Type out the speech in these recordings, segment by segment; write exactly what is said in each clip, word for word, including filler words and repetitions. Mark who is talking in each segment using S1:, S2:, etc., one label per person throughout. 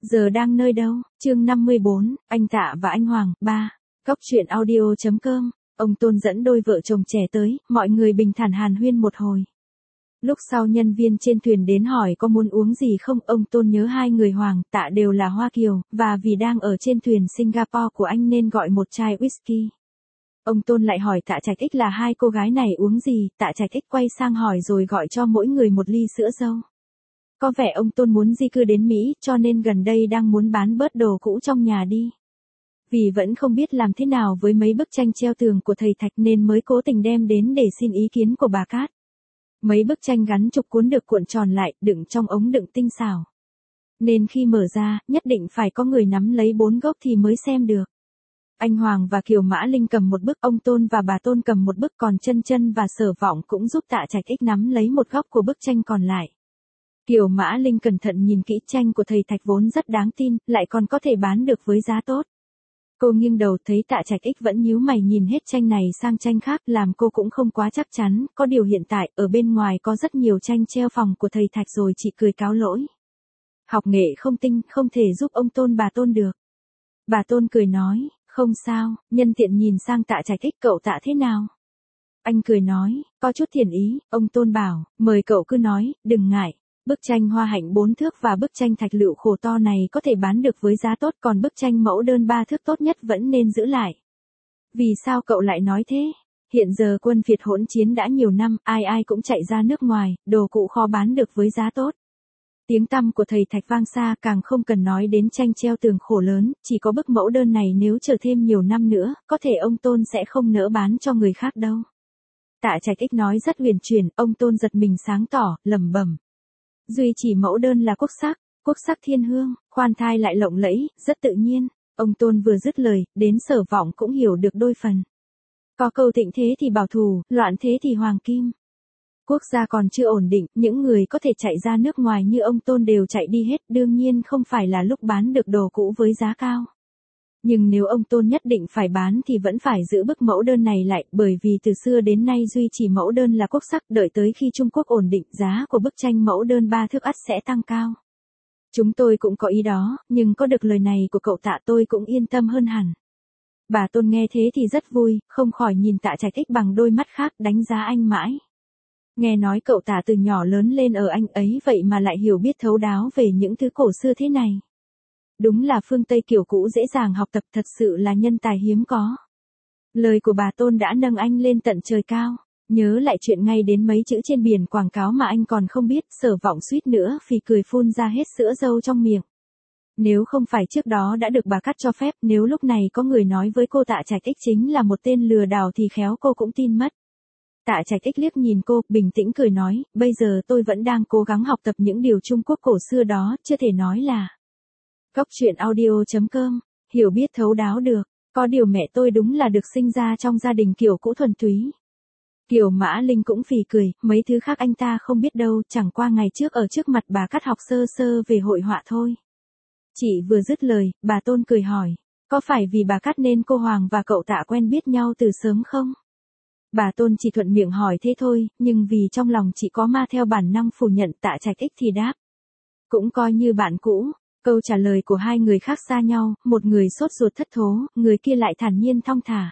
S1: Giờ đang nơi đâu? Chương năm mươi bốn, anh Tạ và anh Hoàng, ba. Góc truyện audio chấm com. Ông Tôn dẫn đôi vợ chồng trẻ tới, mọi người bình thản hàn huyên một hồi. Lúc sau nhân viên trên thuyền đến hỏi có muốn uống gì không, ông Tôn nhớ hai người Hoàng, Tạ đều là Hoa Kiều, và vì đang ở trên thuyền Singapore của anh nên gọi một chai whisky. Ông Tôn lại hỏi Tạ Trạch Ích là hai cô gái này uống gì, Tạ Trạch Ích quay sang hỏi rồi gọi cho mỗi người một ly sữa dâu. Có vẻ ông Tôn muốn di cư đến Mỹ, cho nên gần đây đang muốn bán bớt đồ cũ trong nhà đi. Vì vẫn không biết làm thế nào với mấy bức tranh treo tường của thầy Thạch nên mới cố tình đem đến để xin ý kiến của bà Cát. Mấy bức tranh gắn chục cuốn được cuộn tròn lại, đựng trong ống đựng tinh xảo. Nên khi mở ra, nhất định phải có người nắm lấy bốn gốc thì mới xem được. Anh Hoàng và Kiều Mã Linh cầm một bức, ông Tôn và bà Tôn cầm một bức, còn Chân Chân và Sở Vọng cũng giúp Tạ Trạch Ích nắm lấy một góc của bức tranh còn lại. Kiều Mã Linh cẩn thận nhìn kỹ tranh của thầy Thạch vốn rất đáng tin, lại còn có thể bán được với giá tốt. Cô nghiêng đầu thấy Tạ Trạch Ích vẫn nhíu mày nhìn hết tranh này sang tranh khác, làm cô cũng không quá chắc chắn, có điều hiện tại ở bên ngoài có rất nhiều tranh treo phòng của thầy Thạch rồi, chị cười cáo lỗi. Học nghệ không tinh, không thể giúp ông Tôn bà Tôn được. Bà Tôn cười nói, không sao, nhân tiện nhìn sang Tạ Trạch Ích, cậu Tạ thế nào? Anh cười nói, có chút thiện ý, ông Tôn bảo, mời cậu cứ nói, đừng ngại. Bức tranh hoa hạnh bốn thước và bức tranh thạch lựu khổ to này có thể bán được với giá tốt, còn bức tranh mẫu đơn ba thước tốt nhất vẫn nên giữ lại. Vì sao cậu lại nói thế? Hiện giờ quân Việt hỗn chiến đã nhiều năm, ai ai cũng chạy ra nước ngoài, đồ cụ khó bán được với giá tốt. Tiếng tăm của thầy Thạch vang xa, càng không cần nói đến tranh treo tường khổ lớn, chỉ có bức mẫu đơn này nếu chờ thêm nhiều năm nữa, có thể ông Tôn sẽ không nỡ bán cho người khác đâu. Tạ Trạch Ích nói rất huyền chuyển, ông Tôn giật mình sáng tỏ, lẩm bẩm. Duy chỉ mẫu đơn là quốc sắc, quốc sắc thiên hương, khoan thai lại lộng lẫy, rất tự nhiên. Ông Tôn vừa dứt lời, đến Sở Vọng cũng hiểu được đôi phần. Có câu thịnh thế thì bảo thủ, loạn thế thì hoàng kim. Quốc gia còn chưa ổn định, những người có thể chạy ra nước ngoài như ông Tôn đều chạy đi hết, đương nhiên không phải là lúc bán được đồ cũ với giá cao. Nhưng nếu ông Tôn nhất định phải bán thì vẫn phải giữ bức mẫu đơn này lại, bởi vì từ xưa đến nay duy chỉ mẫu đơn là quốc sắc, đợi tới khi Trung Quốc ổn định, giá của bức tranh mẫu đơn ba thước ắt sẽ tăng cao. Chúng tôi cũng có ý đó, nhưng có được lời này của cậu Tạ tôi cũng yên tâm hơn hẳn. Bà Tôn nghe thế thì rất vui, không khỏi nhìn Tạ Trạch Ích bằng đôi mắt khác, đánh giá anh mãi. Nghe nói cậu Tạ từ nhỏ lớn lên ở Anh ấy vậy mà lại hiểu biết thấu đáo về những thứ cổ xưa thế này. Đúng là phương Tây kiểu cũ dễ dàng học tập, thật sự là nhân tài hiếm có. Lời của bà Tôn đã nâng anh lên tận trời cao. Nhớ lại chuyện ngay đến mấy chữ trên biển quảng cáo mà anh còn không biết, Sở Vọng suýt nữa phì cười phun ra hết sữa dâu trong miệng. Nếu không phải trước đó đã được bà Cát cho phép, nếu lúc này có người nói với cô Tạ Trạch Ích chính là một tên lừa đảo thì khéo cô cũng tin mất. Tạ Trạch Ích liếc nhìn cô, bình tĩnh cười nói, bây giờ tôi vẫn đang cố gắng học tập những điều Trung Quốc cổ xưa đó, chưa thể nói là. Góc truyện audio chấm com, hiểu biết thấu đáo được, có điều mẹ tôi đúng là được sinh ra trong gia đình kiểu cũ thuần túy. Kiều Mã Linh cũng phì cười, mấy thứ khác anh ta không biết đâu, chẳng qua ngày trước ở trước mặt bà Cát học sơ sơ về hội họa thôi. Chị vừa dứt lời, bà Tôn cười hỏi, có phải vì bà Cát nên cô Hoàng và cậu Tạ quen biết nhau từ sớm không? Bà Tôn chỉ thuận miệng hỏi thế thôi, nhưng vì trong lòng chị có ma theo bản năng phủ nhận, Tạ Trạch Ích thì đáp. Cũng coi như bạn cũ. Câu trả lời của hai người khác xa nhau, một người sốt ruột thất thố, người kia lại thản nhiên thong thả.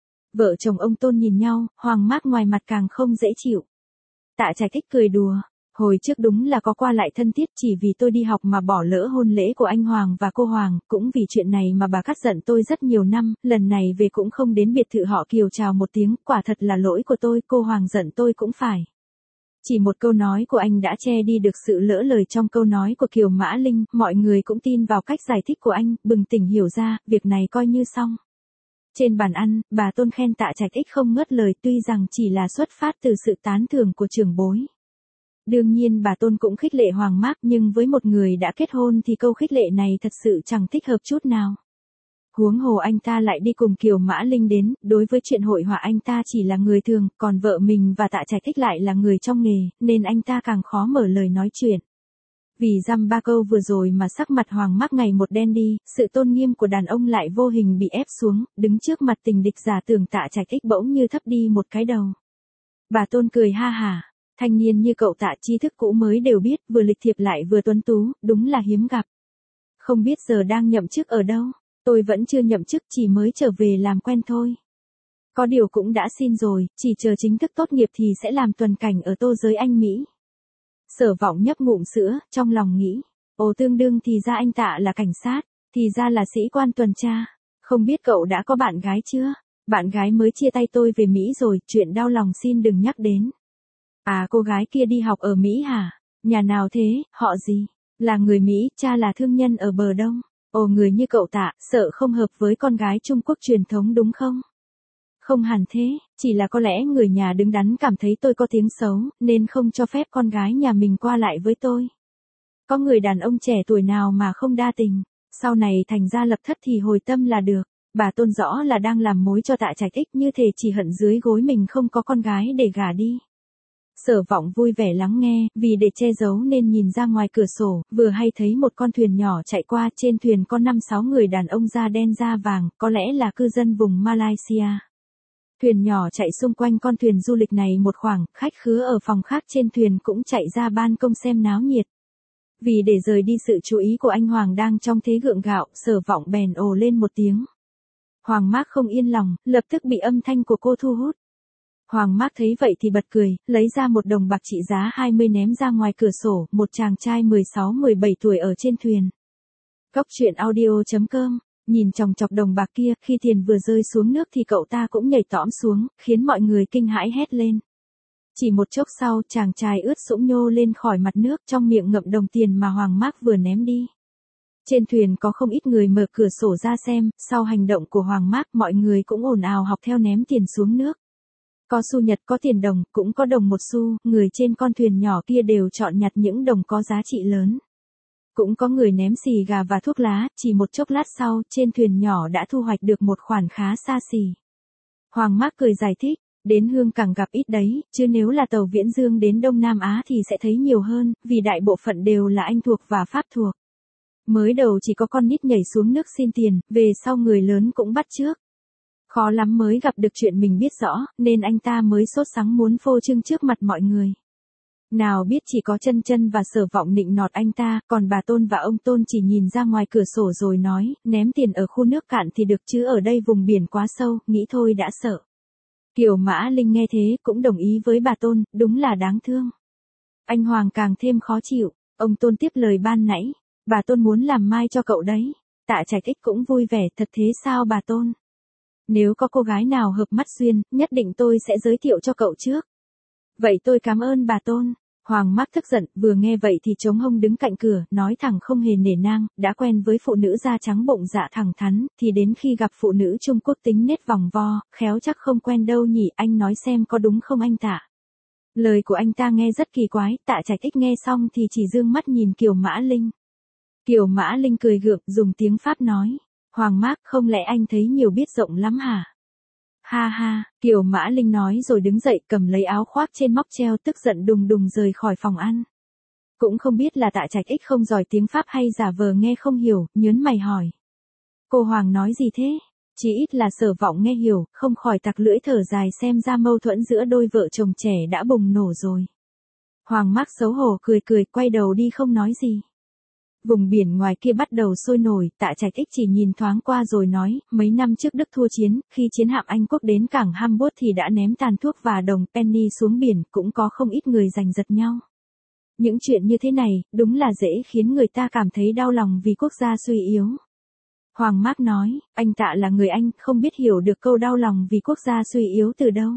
S1: Vợ chồng ông Tôn nhìn nhau, Hoàng Mác ngoài mặt càng không dễ chịu. Tạ Trạch Ích cười đùa, hồi trước đúng là có qua lại thân thiết, chỉ vì tôi đi học mà bỏ lỡ hôn lễ của anh Hoàng và cô Hoàng, cũng vì chuyện này mà bà Cát giận tôi rất nhiều năm, lần này về cũng không đến biệt thự họ Kiều chào một tiếng, quả thật là lỗi của tôi, cô Hoàng giận tôi cũng phải. Chỉ một câu nói của anh đã che đi được sự lỡ lời trong câu nói của Kiều Mã Linh, mọi người cũng tin vào cách giải thích của anh, bừng tỉnh hiểu ra, việc này coi như xong. Trên bàn ăn, bà Tôn khen Tạ Trạch Ích không ngớt lời, tuy rằng chỉ là xuất phát từ sự tán thưởng của trưởng bối. Đương nhiên bà Tôn cũng khích lệ Hoàng Mác, nhưng với một người đã kết hôn thì câu khích lệ này thật sự chẳng thích hợp chút nào. Huống hồ anh ta lại đi cùng Kiều Mã Linh đến, đối với chuyện hội họa anh ta chỉ là người thường, còn vợ mình và Tạ Trạch Ích lại là người trong nghề, nên anh ta càng khó mở lời nói chuyện. Vì dăm ba câu vừa rồi mà sắc mặt Hoàng Mác ngày một đen đi, sự tôn nghiêm của đàn ông lại vô hình bị ép xuống, đứng trước mặt tình địch giả tưởng Tạ Trạch Ích bỗng như thấp đi một cái đầu. Bà Tôn cười ha hả, thanh niên như cậu Tạ tri thức cũ mới đều biết, vừa lịch thiệp lại vừa tuấn tú, đúng là hiếm gặp. Không biết giờ đang nhậm chức ở đâu, tôi vẫn chưa nhậm chức, chỉ mới trở về làm quen thôi. Có điều cũng đã xin rồi, chỉ chờ chính thức tốt nghiệp thì sẽ làm tuần cảnh ở Tô Giới Anh Mỹ. Sở Vọng nhấp ngụm sữa, trong lòng nghĩ, ồ tương đương thì ra anh Tạ là cảnh sát, thì ra là sĩ quan tuần tra. Không biết cậu đã có bạn gái chưa? Bạn gái mới chia tay tôi về Mỹ rồi, chuyện đau lòng xin đừng nhắc đến. À cô gái kia đi học ở Mỹ hả? Nhà nào thế, họ gì? Là người Mỹ, cha là thương nhân ở bờ Đông. Ồ người như cậu Tạ, sợ không hợp với con gái Trung Quốc truyền thống đúng không? Không hẳn thế, chỉ là có lẽ người nhà đứng đắn cảm thấy tôi có tiếng xấu, nên không cho phép con gái nhà mình qua lại với tôi. Có người đàn ông trẻ tuổi nào mà không đa tình, sau này thành ra lập thất thì hồi tâm là được. Bà Tôn rõ là đang làm mối cho Tạ Trạch Ích, như thể chỉ hận dưới gối mình không có con gái để gả đi. Sở Vọng vui vẻ lắng nghe, vì để che giấu nên nhìn ra ngoài cửa sổ, vừa hay thấy một con thuyền nhỏ chạy qua, trên thuyền có năm sáu người đàn ông da đen da vàng, có lẽ là cư dân vùng Malaysia. Thuyền nhỏ chạy xung quanh con thuyền du lịch này một khoảng, khách khứa ở phòng khác trên thuyền cũng chạy ra ban công xem náo nhiệt. Vì để rời đi sự chú ý của anh Hoàng đang trong thế gượng gạo, Sở Vọng bèn ồ lên một tiếng. Hoàng Mác không yên lòng, lập tức bị âm thanh của cô thu hút. Hoàng Mác thấy vậy thì bật cười, lấy ra một đồng bạc trị giá hai mươi ném ra ngoài cửa sổ, một chàng trai mười sáu mười bảy tuổi ở trên thuyền. Cốc truyện audio chấm com, nhìn chòng chọc đồng bạc kia, khi tiền vừa rơi xuống nước thì cậu ta cũng nhảy tõm xuống, khiến mọi người kinh hãi hét lên. Chỉ một chốc sau, chàng trai ướt sũng nhô lên khỏi mặt nước, trong miệng ngậm đồng tiền mà Hoàng Mác vừa ném đi. Trên thuyền có không ít người mở cửa sổ ra xem, sau hành động của Hoàng Mác mọi người cũng ồn ào học theo ném tiền xuống nước. Có xu nhật, có tiền đồng, cũng có đồng một xu, người trên con thuyền nhỏ kia đều chọn nhặt những đồng có giá trị lớn. Cũng có người ném xì gà và thuốc lá, chỉ một chốc lát sau, trên thuyền nhỏ đã thu hoạch được một khoản khá xa xỉ. Hoàng Mác cười giải thích, đến Hương Cảng gặp ít đấy, chứ nếu là tàu Viễn Dương đến Đông Nam Á thì sẽ thấy nhiều hơn, vì đại bộ phận đều là Anh thuộc và Pháp thuộc. Mới đầu chỉ có con nít nhảy xuống nước xin tiền, về sau người lớn cũng bắt chước. Khó lắm mới gặp được chuyện mình biết rõ, nên anh ta mới sốt sắng muốn phô trương trước mặt mọi người. Nào biết chỉ có Chân Chân và Sở Vọng nịnh nọt anh ta, còn bà Tôn và ông Tôn chỉ nhìn ra ngoài cửa sổ rồi nói, ném tiền ở khu nước cạn thì được chứ ở đây vùng biển quá sâu, nghĩ thôi đã sợ. Kiều Mã Linh nghe thế cũng đồng ý với bà Tôn, đúng là đáng thương. Anh Hoàng càng thêm khó chịu, ông Tôn tiếp lời ban nãy, bà Tôn muốn làm mai cho cậu đấy. Tạ Trạch Ích cũng vui vẻ, thật thế sao bà Tôn? Nếu có cô gái nào hợp mắt duyên, nhất định tôi sẽ giới thiệu cho cậu trước. Vậy tôi cảm ơn bà Tôn. Hoàng Mác tức giận, vừa nghe vậy thì chống hông đứng cạnh cửa, nói thẳng không hề nể nang, đã quen với phụ nữ da trắng bụng dạ thẳng thắn, thì đến khi gặp phụ nữ Trung Quốc tính nết vòng vo, khéo chắc không quen đâu nhỉ, anh nói xem có đúng không anh Tạ? Lời của anh ta nghe rất kỳ quái, Tạ Trạch Ích nghe xong thì chỉ dương mắt nhìn Kiều Mã Linh. Kiều Mã Linh cười gượng, dùng tiếng Pháp nói, Hoàng Mác, không lẽ anh thấy nhiều biết rộng lắm hả? Ha ha, Kiều Mã Linh nói rồi đứng dậy cầm lấy áo khoác trên móc treo, tức giận đùng đùng rời khỏi phòng ăn. Cũng không biết là Tạ Trạch Ích không giỏi tiếng Pháp hay giả vờ nghe không hiểu, nhớn mày hỏi. Cô Hoàng nói gì thế? Chỉ ít là Sở Vọng nghe hiểu, không khỏi tặc lưỡi thở dài xem ra mâu thuẫn giữa đôi vợ chồng trẻ đã bùng nổ rồi. Hoàng Mác xấu hổ cười cười, quay đầu đi không nói gì. Vùng biển ngoài kia bắt đầu sôi nổi, Tạ Trạch Ích chỉ nhìn thoáng qua rồi nói, mấy năm trước Đức thua chiến, khi chiến hạm Anh quốc đến cảng Hamburg thì đã ném tàn thuốc và đồng penny xuống biển, cũng có không ít người giành giật nhau. Những chuyện như thế này, đúng là dễ khiến người ta cảm thấy đau lòng vì quốc gia suy yếu. Hoàng Mác nói, anh Tạ là người Anh, không biết hiểu được câu đau lòng vì quốc gia suy yếu từ đâu.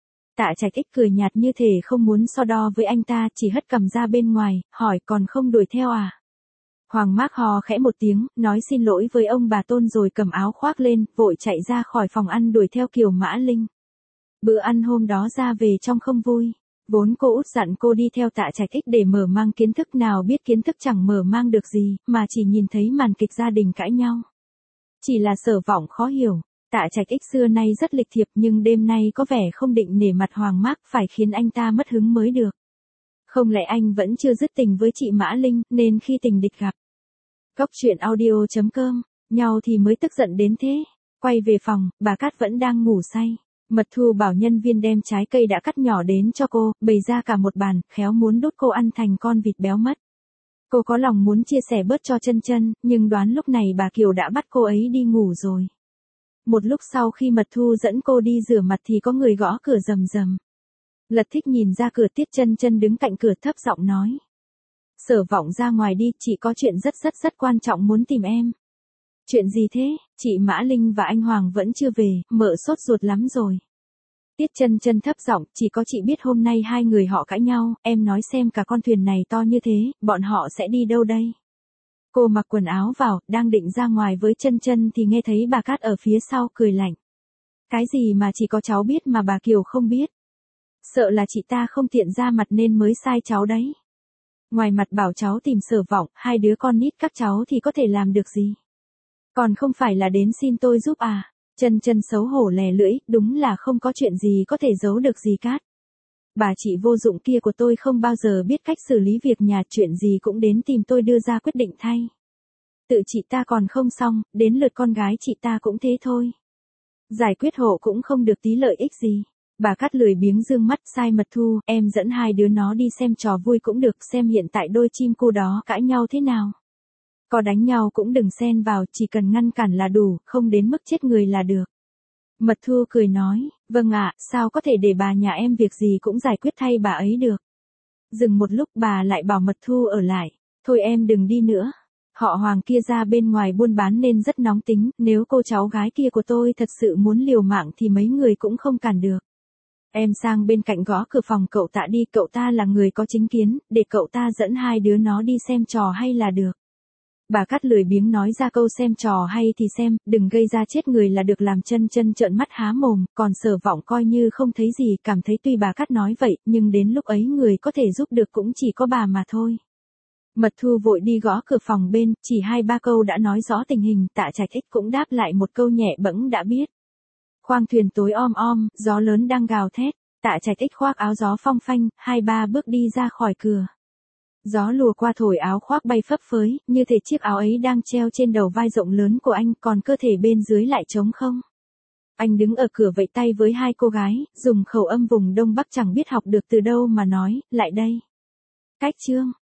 S1: Tạ Trạch Ích cười nhạt như thể không muốn so đo với anh ta, chỉ hất cằm ra bên ngoài, hỏi còn không đuổi theo à? Hoàng Mác hò khẽ một tiếng, nói xin lỗi với ông bà Tôn rồi cầm áo khoác lên, vội chạy ra khỏi phòng ăn đuổi theo Kiều Mã Linh. Bữa ăn hôm đó ra về trong không vui. Vốn cô út dặn cô đi theo Tạ Trạch Ích để mở mang kiến thức, nào biết kiến thức chẳng mở mang được gì, mà chỉ nhìn thấy màn kịch gia đình cãi nhau. Chỉ là Sở Vọng khó hiểu, Tạ Trạch Ích xưa nay rất lịch thiệp nhưng đêm nay có vẻ không định nể mặt Hoàng Mác, phải khiến anh ta mất hứng mới được. Không lẽ anh vẫn chưa dứt tình với chị Mã Linh, nên khi tình địch gặp. Cốc truyện audio chấm com, nhau thì mới tức giận đến thế. Quay về phòng, bà Cát vẫn đang ngủ say. Mật Thu bảo nhân viên đem trái cây đã cắt nhỏ đến cho cô, bày ra cả một bàn, khéo muốn đút cô ăn thành con vịt béo mất. Cô có lòng muốn chia sẻ bớt cho Chân Chân, nhưng đoán lúc này bà Kiều đã bắt cô ấy đi ngủ rồi. Một lúc sau khi Mật Thu dẫn cô đi rửa mặt thì có người gõ cửa rầm rầm. Lật Thích nhìn ra cửa, Tiết Chân Chân đứng cạnh cửa thấp giọng nói. Sở Vọng ra ngoài đi, chị có chuyện rất rất rất quan trọng muốn tìm em. Chuyện gì thế? Chị Mã Linh và anh Hoàng vẫn chưa về, mợ sốt ruột lắm rồi. Tiết Chân Chân thấp giọng, chỉ có chị biết hôm nay hai người họ cãi nhau, em nói xem cả con thuyền này to như thế, bọn họ sẽ đi đâu đây? Cô mặc quần áo vào, đang định ra ngoài với Chân Chân thì nghe thấy bà Cát ở phía sau cười lạnh. Cái gì mà chỉ có cháu biết mà bà Kiều không biết? Sợ là chị ta không tiện ra mặt nên mới sai cháu đấy. Ngoài mặt bảo cháu tìm Sở Vọng, hai đứa con nít các cháu thì có thể làm được gì? Còn không phải là đến xin tôi giúp à? Chân Chân xấu hổ lè lưỡi, đúng là không có chuyện gì có thể giấu được gì Cát. Bà chị vô dụng kia của tôi không bao giờ biết cách xử lý việc nhà, chuyện gì cũng đến tìm tôi đưa ra quyết định thay. Tự chị ta còn không xong, đến lượt con gái chị ta cũng thế thôi. Giải quyết hộ cũng không được tí lợi ích gì. Bà Cát lười biếng dương mắt, sai Mật Thu, em dẫn hai đứa nó đi xem trò vui cũng được, xem hiện tại đôi chim cu đó cãi nhau thế nào. Có đánh nhau cũng đừng xen vào, chỉ cần ngăn cản là đủ, không đến mức chết người là được. Mật Thu cười nói, vâng ạ, sao có thể để bà nhà em việc gì cũng giải quyết thay bà ấy được. Dừng một lúc bà lại bảo Mật Thu ở lại, thôi em đừng đi nữa. Họ Hoàng kia ra bên ngoài buôn bán nên rất nóng tính, nếu cô cháu gái kia của tôi thật sự muốn liều mạng thì mấy người cũng không cản được. Em sang bên cạnh gõ cửa phòng cậu Tạ đi, cậu ta là người có chính kiến, để cậu ta dẫn hai đứa nó đi xem trò hay là được. Bà Cát lười biếng nói ra câu xem trò hay thì xem, đừng gây ra chết người là được, làm Chân Chân trợn mắt há mồm, còn Sở Vọng coi như không thấy gì, cảm thấy tuy bà Cát nói vậy, nhưng đến lúc ấy người có thể giúp được cũng chỉ có bà mà thôi. Mật Thu vội đi gõ cửa phòng bên, chỉ hai ba câu đã nói rõ tình hình, Tạ Trạch Ích cũng đáp lại một câu nhẹ bẫng đã biết. Khoang thuyền tối om om, gió lớn đang gào thét, Tạ Trạch Ích khoác áo gió phong phanh, hai ba bước đi ra khỏi cửa. Gió lùa qua thổi áo khoác bay phấp phới, như thể chiếc áo ấy đang treo trên đầu vai rộng lớn của anh, còn cơ thể bên dưới lại trống không. Anh đứng ở cửa vẫy tay với hai cô gái, dùng khẩu âm vùng Đông Bắc chẳng biết học được từ đâu mà nói, lại đây. Cách chương.